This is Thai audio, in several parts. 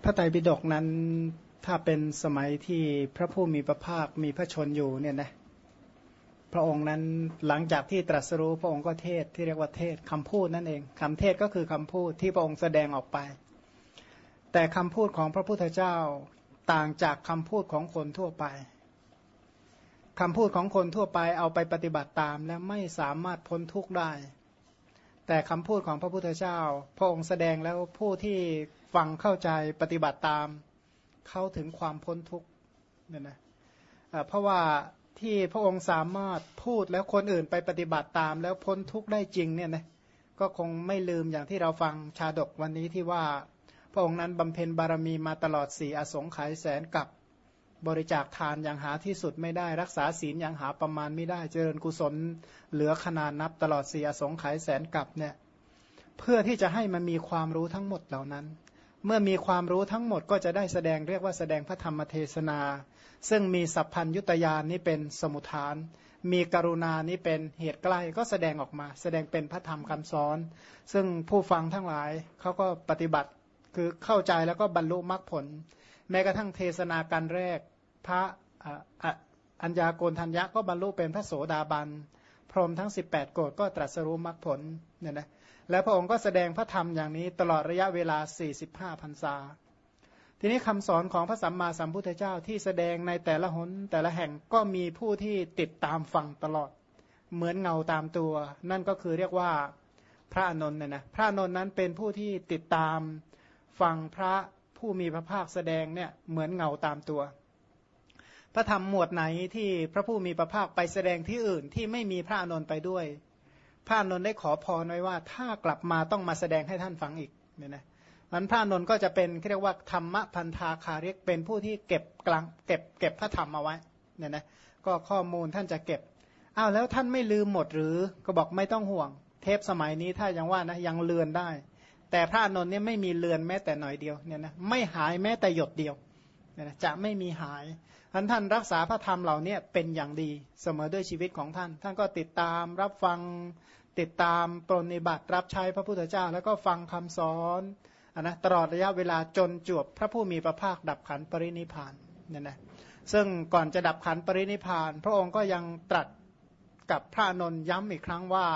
พระไตรปิฎกนั้นถ้าเป็นสมัยที่พระผู้มีพระภาคมีพระชนอยู่เนี่ยนะพระองค์นั้นหลังจากที่ตรัสรู้พระองค์ก็เทศที่เรียกว่าเทศคำพูดนั่นเองคำเทศก็คือคำพูดที่พระองค์แสดงออกไปแต่คำพูดของพระพุทธเจ้าต่างจากคำพูดของคนทั่วไปคำพูดของคนทั่วไปเอาไปปฏิบัติตามและไม่สามารถพ้นทุกข์ได้แต่คำพูดของพระพุทธเจ้าพระองค์แสดงแล้วผู้ที่ฟังเข้าใจปฏิบัติตามเข้าถึงความพ้นทุกข์เนี่ยนะเพราะว่าที่พระองค์สามารถพูดแล้วคนอื่นไปปฏิบัติตามแล้วพ้นทุกข์ได้จริงเนี่ยนะก็คงไม่ลืมอย่างที่เราฟังชาดกวันนี้ที่ว่าพระองค์นั้นบำเพ็ญบารมีมาตลอด4อสงไขยแสนกับบริจาคทานอย่างหาที่สุดไม่ได้รักษาศีลอย่างหาประมาณไม่ได้เจริญกุศลเหลือขนาดนับตลอด4อสงไขยแสนกัปเนี่ยเพื่อที่จะให้มันมีความรู้ทั้งหมดเหล่านั้นเมื่อมีความรู้ทั้งหมดก็จะได้แสดงเรียกว่าแสดงพระธรรมเทศนาซึ่งมีสัพพัญญุตญาณนี้เป็นสมุทฐานมีกรุณานี้เป็นเหตุใกล้ก็แสดงออกมาแสดงเป็นพระธรรมคำสอนซึ่งผู้ฟังทั้งหลายเขาก็ปฏิบัติคือเข้าใจแล้วก็บรรลุมรรคผลแม้กระทั่งเทศนาการแรกพระอัญญาโกณทัญญะก็บรรลุเป็นพระโสดาบันพรหมทั้ง18โกฏก็ตรัสรู้มรรคผลเนี่ยนะแล้วพระองค์ก็แสดงพระธรรมอย่างนี้ตลอดระยะเวลา45พรรษาทีนี้คำสอนของพระสัมมาสัมพุทธเจ้าที่แสดงในแต่ละหนแต่ละแห่งก็มีผู้ที่ติดตามฟังตลอดเหมือนเงาตามตัวนั่นก็คือเรียกว่าพระอานนท์เนี่ยนะพระอานนท์นั้นเป็นผู้ที่ติดตามฟังพระผู้มีพระภาคแสดงเนี่ยเหมือนเงาตามตัวพระธรรมหมวดไหนที่พระผู้มีพระภาคไปแสดงที่อื่นที่ไม่มีพระอานนท์ไปด้วยพระอานนท์ได้ขอพรไว้ว่าถ้ากลับมาต้องมาแสดงให้ท่านฟังอีกเนี่ยนะมันพระอานนท์ก็จะเป็นเรียกว่าธรรมพันธาคาริกเป็นผู้ที่เก็บกลางเก็บพระธรรมเอาไว้เนี่ยนะก็ข้อมูลท่านจะเก็บอ้าวแล้วท่านไม่ลืมหมดหรือก็บอกไม่ต้องห่วงเทปสมัยนี้ถ้ายังว่านะยังเลือนได้แต่พระอานนท์เนี่ยไม่มีเลือนแม้แต่หน่อยเดียวเนี่ยนะไม่หายแม้แต่หยดเดียวเนี่ยนะจะไม่มีหายท่านรักษาพระธรรมเหล่านี้เป็นอย่างดีเสมอด้วยชีวิตของท่านท่านก็ติดตามรับฟังติดตามปรนนิบัติรับใช้พระพุทธเจ้าแล้วก็ฟังคำสอนนะตลอดระยะเวลาจนจบพระผู้มีพระภาคดับขันปรินิพพานเนี่ยนะซึ่งก่อนจะดับขันปรินิพพานพระองค์ก็ยังตรัสกับพระอานนท์ย้ำอีกครั้งว่า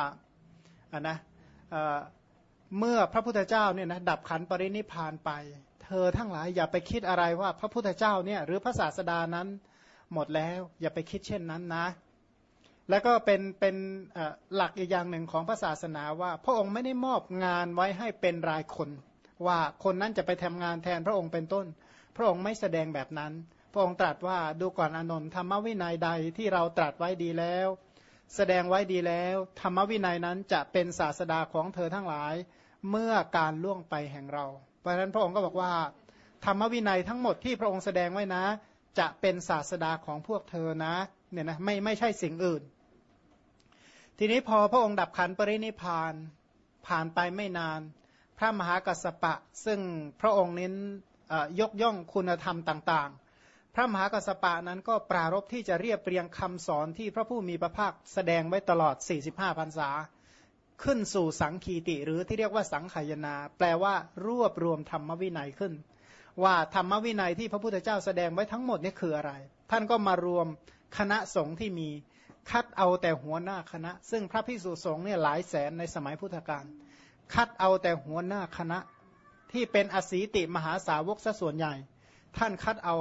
เมื่อพระพุทธเจ้าเนี่ยนะดับขันปรินิพพานไปเธอทั้งหลายอย่าไปคิดอะไรว่าพระพุทธเจ้าเนี่ยหรือพระศาสดานั้นหมดแล้วอย่าไปคิดเช่นนั้นนะแล้วก็เป็นหลักอีกอย่างหนึ่งของพระศาสนาว่าพระองค์ไม่ได้มอบงานไว้ให้เป็นรายคนว่าคนนั้นจะไปทำงานแทนพระองค์เป็นต้นพระองค์ไม่แสดงแบบนั้นพระองค์ตรัสว่าดูก่อนอานนท์ธรรมวินัยใดที่เราตรัสไว้ดีแล้วแสดงไว้ดีแล้วธรรมวินัยนั้นจะเป็นศาสดาของเธอทั้งหลายเมื่อการล่วงไปแห่งเราเพราะฉะนั้นพระองค์ก็บอกว่าธรรมวินัยทั้งหมดที่พระองค์แสดงไว้นะจะเป็นศาสดาของพวกเธอนะเนี่ยนะไม่ใช่สิ่งอื่นทีนี้พอพระองค์ดับขันปรินิพพานผ่านไปไม่นานพระมหากัสสปะซึ่งพระองค์เน้นยกย่องคุณธรรมต่างๆพระมหากัสสปะนั้นก็ปรารภที่จะเรียบเรียงคำสอนที่พระผู้มีพระภาคแสดงไว้ตลอด45พรรษาขึ้นสู่สังคีติหรือที่เรียกว่าสังขายนาแปลว่ารวบรวมธรรมวินัยขึ้นว่าธรรมวินัยที่พระพุทธเจ้าแสดงไว้ทั้งหมดนี่คืออะไรท่านก็มารวมคณะสงฆ์ที่มีคัดเอาแต่หัวหน้าคณะซึ่งพระภิกษุสงฆ์เนี่ยหลายแสนในสมัยพุทธกาลคัดเอาแต่หัวหน้าคณะที่เป็นอสีติมหาสาวกซะส่วนใหญ่ท่านคัดเอา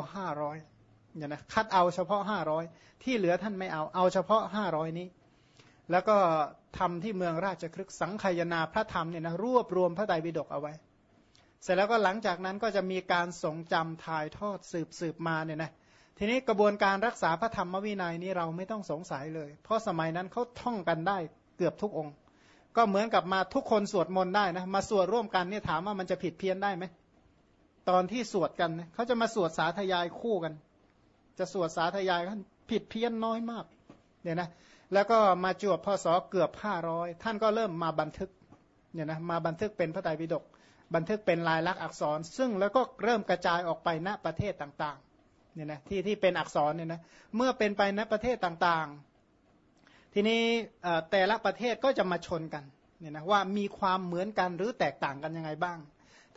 500เนี่ยนะคัดเอาเฉพาะ500ที่เหลือท่านไม่เอาเฉพาะ500นี้แล้วก็ทำที่เมืองราชคฤห์สังคายนาพระธรรมเนี่ยนะรวบรวมพระไตรปิฎกเอาไว้เสร็จแล้วก็หลังจากนั้นก็จะมีการทรงจำถ่ายทอดสืบมาเนี่ยนะทีนี้กระบวนการรักษาพระธรรมวินัยนี้เราไม่ต้องสงสัยเลยเพราะสมัยนั้นเขาท่องกันได้เกือบทุกองค์ก็เหมือนกับมาทุกคนสวดมนต์ได้นะมาสวดร่วมกันเนี่ยถามว่ามันจะผิดเพี้ยนได้ไหมตอนที่สวดกันเขาจะมาสวดสาธยายคู่กันจะสวดสาธยายกันผิดเพี้ยนน้อยมากเนี่ยนะแล้วก็มาจวบพศเกือบ500ท่านก็เริ่มมาบันทึกเนี่ยนะมาบันทึกเป็นพระไตรปิฎกบันทึกเป็นลายลักษณ์อักษรซึ่งแล้วก็เริ่มกระจายออกไปณประเทศต่างๆเนี่ยนะที่เป็นอักษรเนี่ยนะเมื่อเป็นไปณประเทศต่างๆทีนี้แต่ละประเทศก็จะมาชนกันเนี่ยนะว่ามีความเหมือนกันหรือแตกต่างกันยังไงบ้าง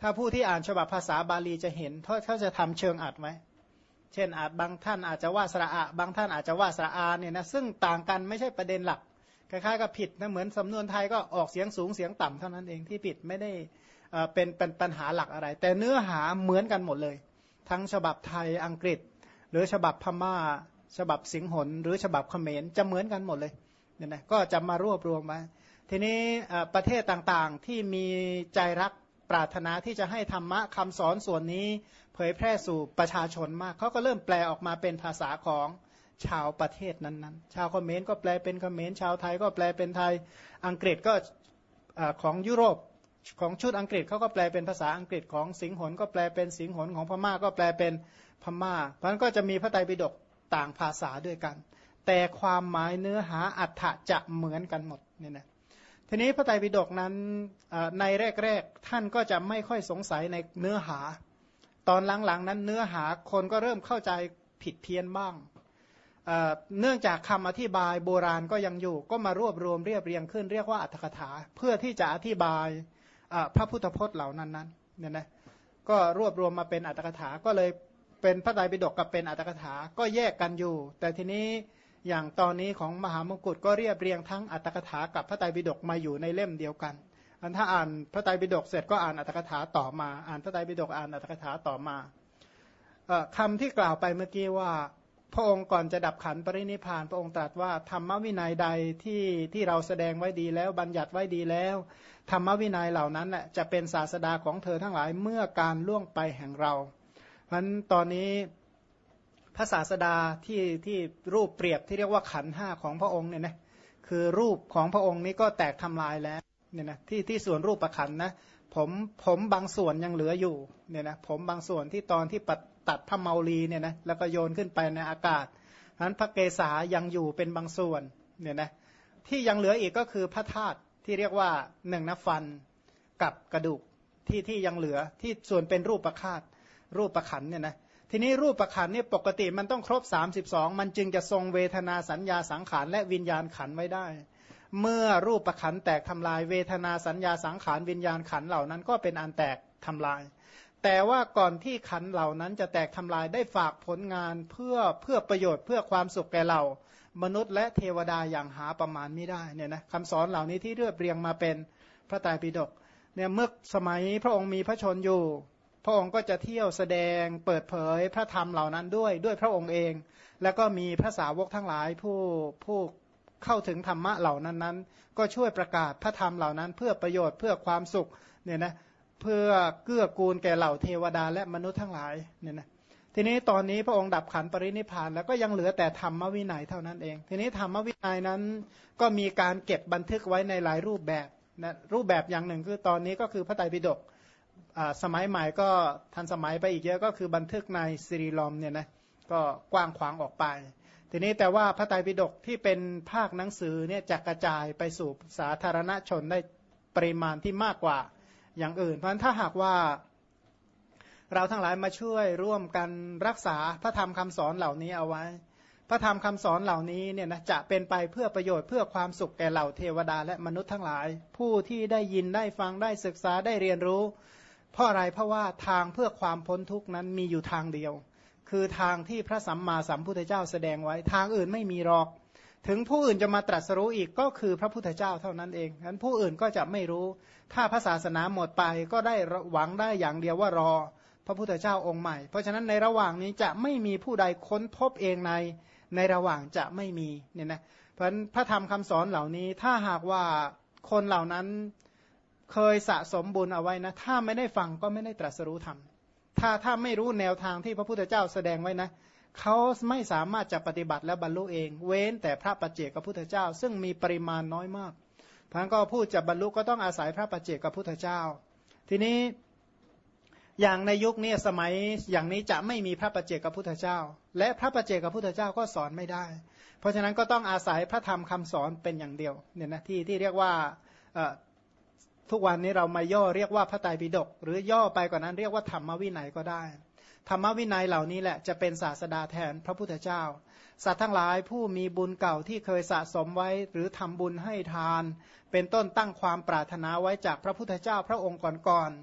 ถ้าผู้ที่อ่านฉบับภาษาบาลีจะเห็นเขาจะทำเชิงอัดไว้เช่นอาจบางท่านอาจจะว่าสระอะบางท่านอาจจะว่าสระอาเนี่ยนะซึ่งต่างกันไม่ใช่ประเด็นหลักคล้ายๆกับผิดนะเหมือนสำนวนไทยก็ออกเสียงสูงเสียงต่ำเท่านั้นเองที่ผิดไม่ได้เป็นปัญหาหลักอะไรแต่เนื้อหาเหมือนกันหมดเลยทั้งฉบับไทยอังกฤษหรือฉบับพม่าฉบับสิงหนหรือฉบับเขมรจะเหมือนกันหมดเลยเนี่ยนะก็จะมารวบรวมไว้ทีนี้ประเทศต่างๆที่มีใจรักปรารถนาที่จะให้ธรรมะคำสอนส่วนนี้เผยแพร่สู่ประชาชนมากเขาก็เริ่มแปลออกมาเป็นภาษาของชาวประเทศนั้นๆชาวเขมรก็แปลเป็นเขมรชาวไทยก็แปลเป็นไทยอังกฤษก็ของยุโรปของชุดอังกฤษเขาก็แปลเป็นภาษาอังกฤษของสิงหนก็แปลเป็นสิงหนของพม่าก็แปลเป็นพม่าเพราะฉะนั้นก็จะมีพระไตรปิฎกต่างภาษาด้วยกันแต่ความหมายเนื้อหาอรรถะจะเหมือนกันหมดเนี่ยนะทีนี้พระไตรปิฎกนั้นในแรกๆท่านก็จะไม่ค่อยสงสัยในเนื้อหาตอนหลังๆนั้นเนื้อหาคนก็เริ่มเข้าใจผิดเพี้ยนบ้างเนื่องจากคำอธิบายโบราณก็ยังอยู่ก็มารวบรวมเรียบเรียงขึ้นเรียกว่าอรรถกถาเพื่อที่จะอธิบายพระพุทธพจน์เหล่านั้นเนี่ยนะก็รวบรวมมาเป็นอรรถกถาก็เลยเป็นพระไตรปิฎกกับเป็นอรรถกถาก็แยกกันอยู่แต่ทีนี้อย่างตอนนี้ของมหามงกุฎก็เรียบเรียงทั้งอรรถกถากับพระไตรปิฎกมาอยู่ในเล่มเดียวกันถ้าอ่านพระไตรปิฎกเสร็จก็อ่านอรรถกถาต่อมาอ่านพระไตรปิฎกอ่านอรรถกถาต่อมาคำที่กล่าวไปเมื่อกี้ว่าพระองค์ก่อนจะดับขันปรินิพพานพระองค์ตรัสว่าธรรมวินัยใดที่เราแสดงไว้ดีแล้วบัญญัติไว้ดีแล้วธรรมวินัยเหล่านั้นแหละจะเป็นศาสดาของเธอทั้งหลายเมื่อการล่วงไปแห่งเราเพราะฉะนั้นตอนนี้พระศาสดาที่รูปเปรียบที่เรียกว่าขันธ์ห้าของพระองค์เนี่ยนะคือรูปของพระองค์นี้ก็แตกทำลายแล้วเนี่ยนะที่ส่วนรูปประขันธ์นะผมบางส่วนยังเหลืออยู่เนี่ยนะผมบางส่วนที่ตอนที่ตัดพระเมาลีเนี่ยนะแล้วก็โยนขึ้นไปในอากาศนั้นพระเกศายังอยู่เป็นบางส่วนเนี่ยนะที่ยังเหลืออีกก็คือพระธาตุที่เรียกว่าหนึ่งนะฟันกับกระดูกที่ยังเหลือที่ส่วนเป็นรูปประคาตรูปประขันเนี่ยนะทีนี้รูปประขันเนี่ยปกติมันต้องครบ32มันจึงจะทรงเวทนาสัญญาสังขารและวิญญาณขันไว้ได้เมื่อรูปประขันแตกทำลายเวทนาสัญญาสังขารวิญญาณขันเหล่านั้นก็เป็นอันแตกทำลายแต่ว่าก่อนที่ขันเหล่านั้นจะแตกทำลายได้ฝากผลงานเพื่อประโยชน์เพื่อความสุขแก่เรามนุษย์และเทวดาอย่างหาประมาณไม่ได้เนี่ยนะคำสอนเหล่านี้ที่เรียบเรียงมาเป็นพระไตรปิฎกเนี่ยเมื่อสมัยพระองค์มีพระชนอยู่พระองค์ก็จะเที่ยวแสดงเปิดเผยพระธรรมเหล่านั้นด้วยพระองค์เองแล้วก็มีพระสาวกทั้งหลายผู้เข้าถึงธรรมะเหล่านั้นก็ช่วยประกาศพระธรรมเหล่านั้นเพื่อประโยชน์เพื่อความสุขเนี่ยนะเพื่อเกื้อกูลแก่เหล่าเทวดาและมนุษย์ทั้งหลายเนี่ยนะทีนี้ตอนนี้พระองค์ดับขันปรินิพพานแล้วก็ยังเหลือแต่ธรรมวินัยเท่านั้นเองทีนี้ธรรมวินัยนั้นก็มีการเก็บบันทึกไว้ในหลายรูปแบบนะรูปแบบอย่างหนึ่งคือตอนนี้ก็คือพระไตรปิฎกสมัยใหม่ก็ทันสมัยไปอีกเยอะก็คือบันทึกในซีรีลอมเนี่ยนะก็กว้างขวางออกไปทีนี้แต่ว่าพระไตรปิฎกที่เป็นภาคหนังสือเนี่ยจะกระจายไปสู่สาธารณชนได้ปริมาณที่มากกว่าอย่างอื่นเพราะฉะนั้นถ้าหากว่าเราทั้งหลายมาช่วยร่วมกันรักษาพระธรรมคำสอนเหล่านี้เอาไว้พระธรรมคำสอนเหล่านี้เนี่ยนะจะเป็นไปเพื่อประโยชน์เพื่อความสุขแก่เหล่าเทวดาและมนุษย์ทั้งหลายผู้ที่ได้ยินได้ฟังได้ศึกษาได้เรียนรู้เพราะอะไรเพราะว่าทางเพื่อความพ้นทุกข์นั้นมีอยู่ทางเดียวคือทางที่พระสัมมาสัมพุทธเจ้าแสดงไว้ทางอื่นไม่มีหรอกถึงผู้อื่นจะมาตรัสรู้อีกก็คือพระพุทธเจ้าเท่านั้นเองงั้นผู้อื่นก็จะไม่รู้ถ้าพระศาสนาหมดไปก็ได้หวังได้อย่างเดียวว่ารอพระพุทธเจ้าองค์ใหม่เพราะฉะนั้นในระหว่างนี้จะไม่มีผู้ใดค้นพบเองในระหว่างจะไม่มีเนี่ยนะเพราะฉะนั้นพระธรรมคำสอนเหล่านี้ถ้าหากว่าคนเหล่านั้นเคยสะสมบุญเอาไว้นะถ้าไม่ได้ฟังก็ไม่ได้ตรัสรู้ธรรมถ้าไม่รู้แนวทางที่พระพุทธเจ้าแสดงไว้นะเขาไม่สามารถจะปฏิบัติและบรรลุเองเว้นแต่พระปัจเจกพุทธเจ้าซึ่งมีปริมาณน้อยมากเพราะฉะนั้นก็พูดจะบรรลุก็ต้องอาศัยพระปัจเจกพุทธเจ้าทีนี้อย่างในยุคนี้สมัยอย่างนี้จะไม่มีพระปัจเจกพุทธเจ้าและพระปัจเจกพุทธเจ้าก็สอนไม่ได้เพราะฉะนั้นก็ต้องอาศัยพระธรรมคำสอนเป็นอย่างเดียวเนี่ยนะที่เรียกว่าทุกวันนี้เรามาย่อเรียกว่าพระไตรปิฎกหรือย่อไปกว่านั้นเรียกว่าธรรมวินัยก็ได้ธรรมวินัยเหล่านี้แหละจะเป็นศาสดาแทนพระพุทธเจ้าสัตว์ทั้งหลายผู้มีบุญเก่าที่เคยสะสมไว้หรือทำบุญให้ทานเป็นต้นตั้งความปรารถนาไว้จากพระพุทธเจ้าพระองค์ก่อน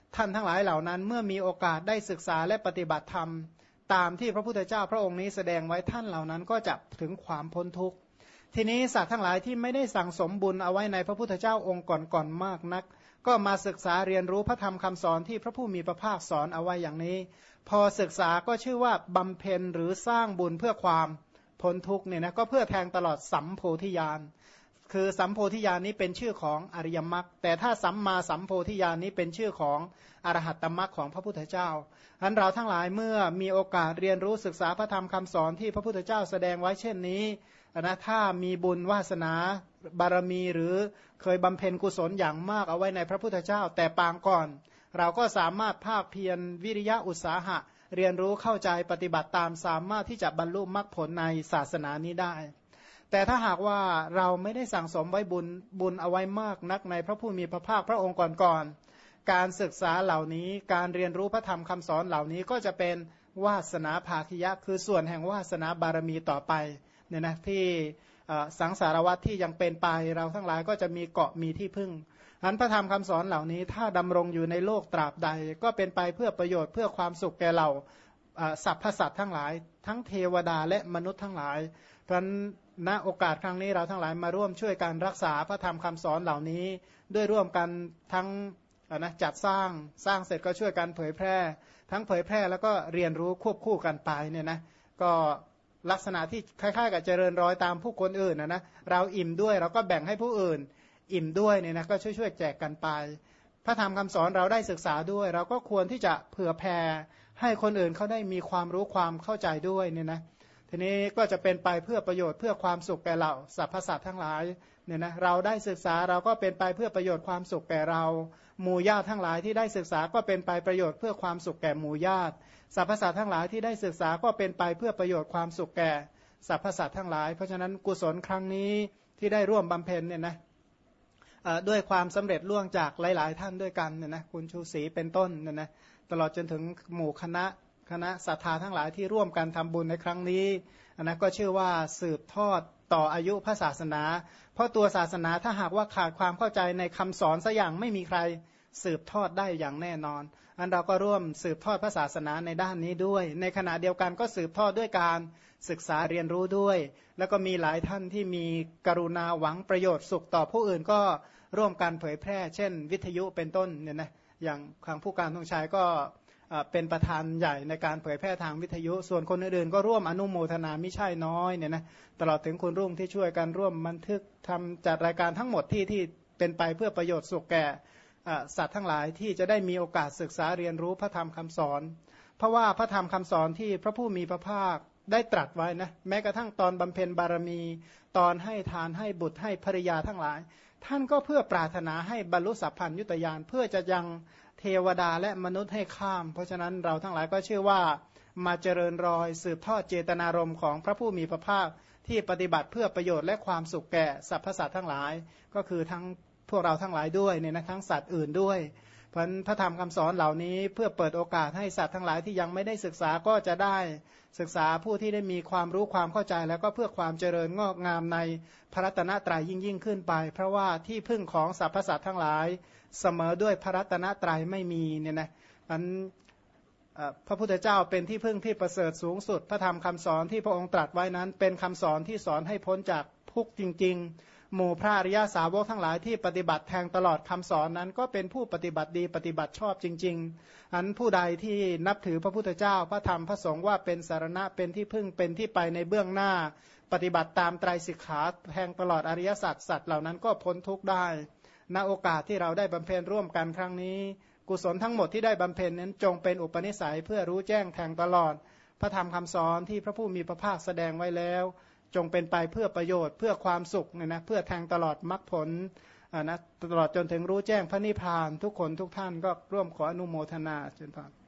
ท่านทั้งหลายเหล่านั้นเมื่อมีโอกาสได้ศึกษาและปฏิบัติธรรมตามที่พระพุทธเจ้าพระองค์นี้แสดงไว้ท่านเหล่านั้นก็จะถึงความพ้นทุกข์ทีนี้สัตว์ทั้งหลายที่ไม่ได้สั่งสมบุญเอาไว้ในพระพุทธเจ้าองค์ก่อนๆมากนักก็มาศึกษาเรียนรู้พระธรรมคำสอนที่พระผู้มีพระภาคสอนเอาไว้อย่างนี้พอศึกษาก็ชื่อว่าบำเพ็ญหรือสร้างบุญเพื่อความพ้นทุกข์เนี่ยนะก็เพื่อแทงตลอดสัมโพธิญาณคือสัมโพธิญาณนี้เป็นชื่อของอริยมรรคแต่ถ้าสัมมาสัมโพธิญาณนี้เป็นชื่อของอรหัตตมรรคของพระพุทธเจ้าฉะนั้นเราทั้งหลายเมื่อมีโอกาสเรียนรู้ศึกษาพระธรรมคำสอนที่พระพุทธเจ้าแสดงไว้เช่นนี้นะถ้ามีบุญวาสนาบารมีหรือเคยบำเพ็ญกุศลอย่างมากเอาไว้ในพระพุทธเจ้าแต่ปางก่อนเราก็สามารถภาคเพียรวิริยะอุตสาหะเรียนรู้เข้าใจปฏิบัติตามสามารถที่จะบรรลุมรรคผลในศาสนานี้ได้แต่ถ้าหากว่าเราไม่ได้สั่งสมไว้บุญเอาไว้มากนักในพระผู้มีพระภาคพระองค์ก่อนๆการศึกษาเหล่านี้การเรียนรู้พระธรรมคำสอนเหล่านี้ก็จะเป็นวาสนาภาคิยะคือส่วนแห่งวาสนาบารมีต่อไปเนี่ยนะที่สังสารวัฏที่ยังเป็นไปเราทั้งหลายก็จะมีเกาะมีที่พึ่งอันพระธรรมคำสอนเหล่านี้ถ้าดำรงอยู่ในโลกตราบใดก็เป็นไปเพื่อประโยชน์เพื่อความสุขแก่เราสรรพสัตว์ทั้งหลายทั้งเทวดาและมนุษย์ทั้งหลายเพราะณโอกาสครั้งนี้เราทั้งหลายมาร่วมช่วยการรักษาพระธรรมคำสอนเหล่านี้ด้วยร่วมกันทั้งนะจัดสร้างเสร็จก็ช่วยกันเผยแพร่ทั้งเผยแพร่แล้วก็เรียนรู้ควบคู่กันไปเนี่ยนะก็ลักษณะที่คล้ายๆกับเจริญรอยตามผู้คนอื่นนะเราอิ่มด้วยเราก็แบ่งให้ผู้อื่นอิ่มด้วยเนี่ยนะก็ช่วยๆแจกกันไปพระธรรมคำสอนเราได้ศึกษาด้วยเราก็ควรที่จะเผื่อแผ่ให้คนอื่นเขาได้มีความรู้ความเข้าใจด้วยเนี่ยนะทีนี้ก็จะเป็นไปเพื่อประโยชน์เพื่อความสุขแก่เราสรรพสัตว์ทั้งหลายเนี่ยนะเราได้ศึกษาเราก็เป็นไปเพื่อประโยชน์ความสุขแก่เราหมู่ญาติทั้งหลายที่ได้ศึกษาก็เป็นไปประโยชน์เพื่อความสุขแก่หมู่ญาติสรรพสัตว์ทั้งหลายที่ได้ศึกษาก็เป็นไปเพื่อประโยชน์ความสุขแก่สรรพสัตว์ทั้งหลายเพราะฉะนั้นกุศลครั้งนี้ที่ได้ร่วมบำเพ็ญเนี่ยนะด้วยความสำเร็จล่วงจากหลายๆท่านด้วยกันเนี่ยนะคุณชูศรีเป็นต้นเนี่ยนะตลอดจนถึงหมู่คณะศรัทธาทั้งหลายที่ร่วมกันทำบุญในครั้งนี้นะก็ชื่อว่าสืบทอดต่ออายุพระศาสนาเพราะตัวศาสนาถ้าหากว่าขาดความเข้าใจในคำสอนสักอย่างไม่มีใครสืบทอดได้อย่างแน่นอนอันเราก็ร่วมสืบทอดพระศาสนาในด้านนี้ด้วยในขณะเดียวกันก็สืบทอดด้วยการศึกษาเรียนรู้ด้วยแล้วก็มีหลายท่านที่มีกรุณาหวังประโยชน์สุขต่อผู้อื่นก็ร่วมกันเผยแพร่เช่นวิทยุเป็นต้นเนี่ยนะอย่างทางผู้การธงชัยก็เป็นประธานใหญ่ในการเผยแพร่ทางวิทยุส่วนคนอื่นๆก็ร่วมอนุโมทนาไม่ใช่น้อยเนี่ยนะตลอดถึงคุณรุ่งที่ช่วยกันร่วมบันทึกทำจัดรายการทั้งหมดที่เป็นไปเพื่อประโยชน์สุขแก่สัตว์ทั้งหลายที่จะได้มีโอกาสศึกษาเรียนรู้พระธรรมคำสอนเพราะว่าพระธรรมคำสอนที่พระผู้มีพระภาคได้ตรัสไว้นะแม้กระทั่งตอนบำเพ็ญบารมีตอนให้ทานให้บุตรให้ภริยาทั้งหลายท่านก็เพื่อปรารถนาให้บรรลุสัพพัญญุตญาณเพื่อจะยังเทวดาและมนุษย์ให้ข้ามเพราะฉะนั้นเราทั้งหลายก็เชื่อว่ามาเจริญรอยสืบทอดเจตนารมณ์ของพระผู้มีพระภาคที่ปฏิบัติเพื่อประโยชน์และความสุขแก่สรรพสัตว์ทั้งหลายก็คือทั้งพวกเราทั้งหลายด้วยเนี่ยนะทั้งสัตว์อื่นด้วยเพราะพระธรรมคำสอนเหล่านี้เพื่อเปิดโอกาสให้สัตว์ทั้งหลายที่ยังไม่ได้ศึกษาก็จะได้ศึกษาผู้ที่ได้มีความรู้ความเข้าใจแล้วก็เพื่อความเจริญงอกงามในพระรัตนตรัยยิ่งขึ้นไปเพราะว่าที่พึ่งของสรรพสัตว์ทั้งหลายเสมอด้วยพระรัตนตรัยไม่มีเนี่ยนะอันพระพุทธเจ้าเป็นที่พึ่งที่ประเสริฐสูงสุดพระธรรมคำสอนที่พระองค์ตรัสไว้นั้นเป็นคำสอนที่สอนให้พ้นจากทุกข์จริงๆหมู่พระอริยสาวกทั้งหลายที่ปฏิบัติแทงตลอดคำสอนนั้นก็เป็นผู้ปฏิบัติดีปฏิบัติชอบจริงๆอันผู้ใดที่นับถือพระพุทธเจ้าพระธรรมพระสงฆ์ว่าเป็นสารณะเป็นที่พึ่งเป็นที่ไปในเบื้องหน้าปฏิบัติตามไตรสิกขาแทงตลอดอริยสัจสัตว์เหล่านั้นก็พ้นทุกข์ได้ณโอกาสที่เราได้บำเพ็ญร่วมกันครั้งนี้กุศลทั้งหมดที่ได้บำเพ็ญนั้นจงเป็นอุปนิสัยเพื่อรู้แจ้งแทงตลอดพระธรรมคำสอนที่พระผู้มีพระภาคแสดงไว้แล้วจงเป็นไปเพื่อประโยชน์เพื่อความสุขเนี่ยนะเพื่อแทงตลอดมรรคผลนะตลอดจนถึงรู้แจ้งพระนิพพานทุกคนทุกท่านก็ร่วมขออนุโมทนาเชิญพร